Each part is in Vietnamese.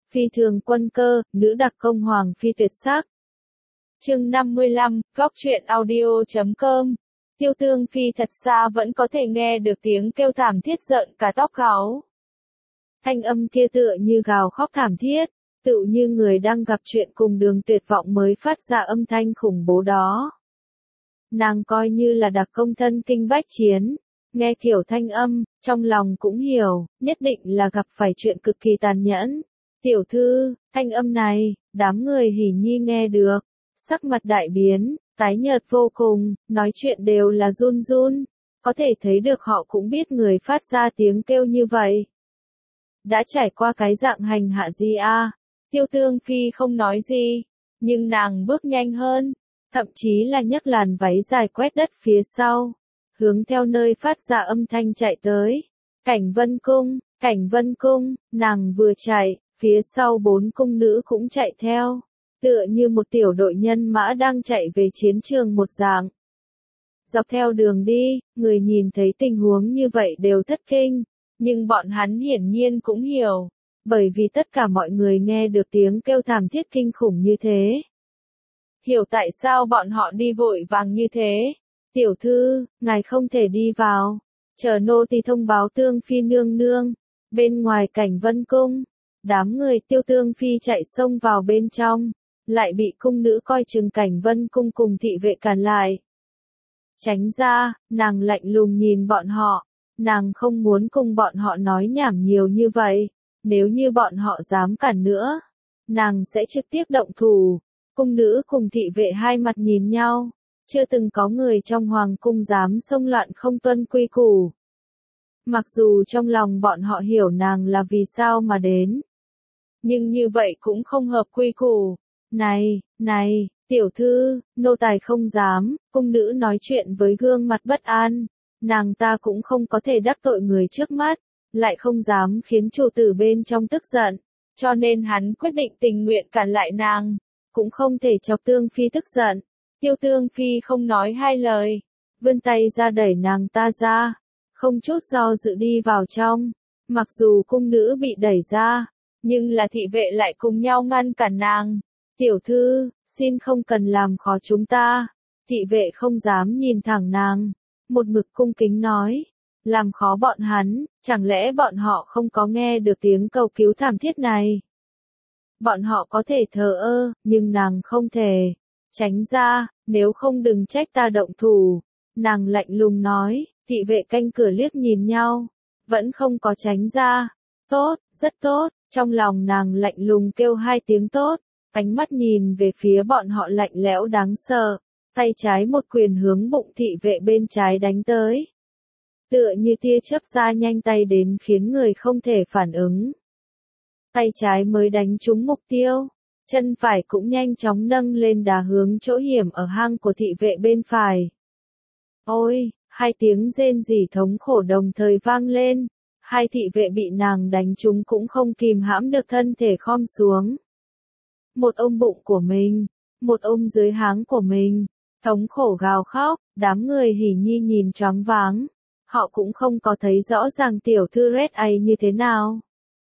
Phi thường quân cơ, nữ đặc công hoàng phi tuyệt sắc. Chương 55, góc truyện audio.com. Tiêu Tương Phi thật xa vẫn có thể nghe được tiếng kêu thảm thiết giận cả tóc gáu. Thanh âm kia tựa như gào khóc thảm thiết, tựu như người đang gặp chuyện cùng đường tuyệt vọng mới phát ra âm thanh khủng bố đó. Nàng coi như là đặc công thân kinh bách chiến, nghe kiểu thanh âm, trong lòng cũng hiểu, nhất định là gặp phải chuyện cực kỳ tàn nhẫn. Tiểu thư, thanh âm này, đám người hỉ nhi nghe được, sắc mặt đại biến, tái nhợt vô cùng, nói chuyện đều là run run, có thể thấy được họ cũng biết người phát ra tiếng kêu như vậy đã trải qua cái dạng hành hạ gì à. Tiêu Tương Phi không nói gì, nhưng nàng bước nhanh hơn, thậm chí là nhấc làn váy dài quét đất phía sau, hướng theo nơi phát ra âm thanh chạy tới. Cảnh Vân Cung, nàng vừa chạy, phía sau 4 cung nữ cũng chạy theo, tựa như một tiểu đội nhân mã đang chạy về chiến trường một dạng. Dọc theo đường đi, người nhìn thấy tình huống như vậy đều thất kinh, nhưng bọn hắn hiển nhiên cũng hiểu, bởi vì tất cả mọi người nghe được tiếng kêu thảm thiết kinh khủng như thế. Hiểu tại sao bọn họ đi vội vàng như thế. Tiểu thư, ngài không thể đi vào, chờ nô tỳ thông báo Tương Phi nương nương. Bên ngoài Cảnh Vân Cung, đám người Tiêu Tương Phi chạy xông vào bên trong, lại bị cung nữ coi chừng Cảnh Vân Cung cùng thị vệ cản lại. Tránh ra, nàng lạnh lùng nhìn bọn họ, nàng không muốn cùng bọn họ nói nhảm nhiều như vậy, nếu như bọn họ dám cản nữa, nàng sẽ trực tiếp động thủ. Cung nữ cùng thị vệ hai mặt nhìn nhau, chưa từng có người trong hoàng cung dám xông loạn không tuân quy củ. Mặc dù trong lòng bọn họ hiểu nàng là vì sao mà đến, nhưng như vậy cũng không hợp quy củ. Này, tiểu thư, nô tài không dám. Cung nữ nói chuyện với gương mặt bất an, nàng ta cũng không có thể đắc tội người trước mắt, lại không dám khiến chủ tử bên trong tức giận, cho nên hắn quyết định tình nguyện cản lại nàng, cũng không thể chọc Tương Phi tức giận. Tiêu Tương Phi không nói hai lời, vươn tay ra đẩy nàng ta ra, không chút do dự đi vào trong. Mặc dù cung nữ bị đẩy ra, nhưng là thị vệ lại cùng nhau ngăn cản nàng. Tiểu thư, xin không cần làm khó chúng ta. Thị vệ không dám nhìn thẳng nàng, một mực cung kính nói, làm khó bọn hắn, chẳng lẽ bọn họ không có nghe được tiếng cầu cứu thảm thiết này? Bọn họ có thể thờ ơ, nhưng nàng không thể. Tránh ra, nếu không đừng trách ta động thủ. Nàng lạnh lùng nói. Thị vệ canh cửa liếc nhìn nhau, vẫn không có tránh ra. Tốt, rất tốt. Trong lòng nàng lạnh lùng kêu 2 tiếng tốt, ánh mắt nhìn về phía bọn họ lạnh lẽo đáng sợ, tay trái một quyền hướng bụng thị vệ bên trái đánh tới. Tựa như tia chớp ra nhanh tay đến khiến người không thể phản ứng. Tay trái mới đánh trúng mục tiêu, chân phải cũng nhanh chóng nâng lên đá hướng chỗ hiểm ở hang của thị vệ bên phải. Ôi, 2 tiếng rên rỉ thống khổ đồng thời vang lên, 2 thị vệ bị nàng đánh trúng cũng không kìm hãm được thân thể khom xuống. Một ôm bụng của mình, một ôm dưới háng của mình, thống khổ gào khóc, đám người hỉ nhi nhìn choáng váng, họ cũng không có thấy rõ ràng tiểu thư Red ấy như thế nào.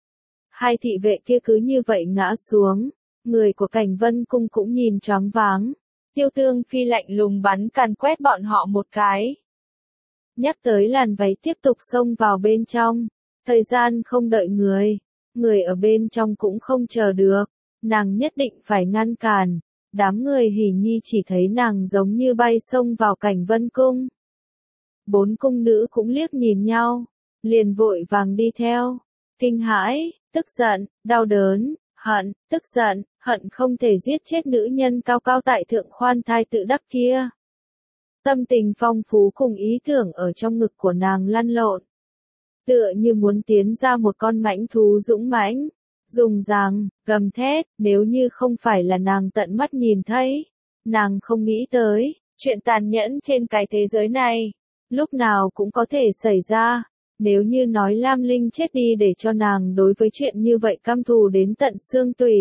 2 thị vệ kia cứ như vậy ngã xuống, người của Cảnh Vân Cung cũng nhìn choáng váng. Tiêu Tương Phi lạnh lùng bắn càn quét bọn họ một cái. Nhắc tới làn váy tiếp tục xông vào bên trong, thời gian không đợi người ở bên trong cũng không chờ được, nàng nhất định phải ngăn cản. Đám người hỉ nhi chỉ thấy nàng giống như bay xông vào Cảnh Vân Cung. 4 cung nữ cũng liếc nhìn nhau, liền vội vàng đi theo, kinh hãi, tức giận, đau đớn, hận, tức giận, hận không thể giết chết nữ nhân cao cao tại thượng khoan thai tự đắc kia. Tâm tình phong phú cùng ý tưởng ở trong ngực của nàng lăn lộn, tựa như muốn tiến ra một con mãnh thú dũng mãnh, dùng răng, gầm thét. Nếu như không phải là nàng tận mắt nhìn thấy, nàng không nghĩ tới, chuyện tàn nhẫn trên cái thế giới này, lúc nào cũng có thể xảy ra. Nếu như nói Lam Linh chết đi để cho nàng đối với chuyện như vậy căm thù đến tận xương tủy,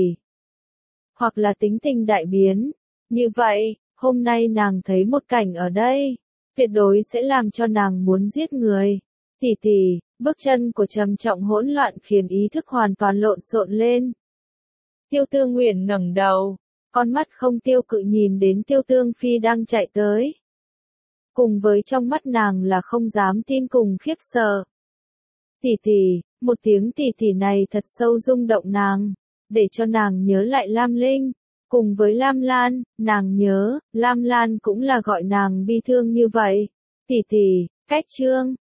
hoặc là tính tình đại biến, như vậy, hôm nay nàng thấy một cảnh ở đây, tuyệt đối sẽ làm cho nàng muốn giết người. Tỷ, bước chân của trầm trọng hỗn loạn khiến ý thức hoàn toàn lộn xộn lên. Tiêu Tương Uyển ngẩng đầu, con mắt không tiêu cự nhìn đến Tiêu Tương Phi đang chạy tới. Cùng với trong mắt nàng là không dám tin cùng khiếp sợ. Tỷ tỷ, một tiếng tỷ tỷ này thật sâu rung động nàng, để cho nàng nhớ lại Lam Linh. Cùng với Lam Lan, nàng nhớ, Lam Lan cũng là gọi nàng bi thương như vậy. Tỷ tỷ, cách Trương,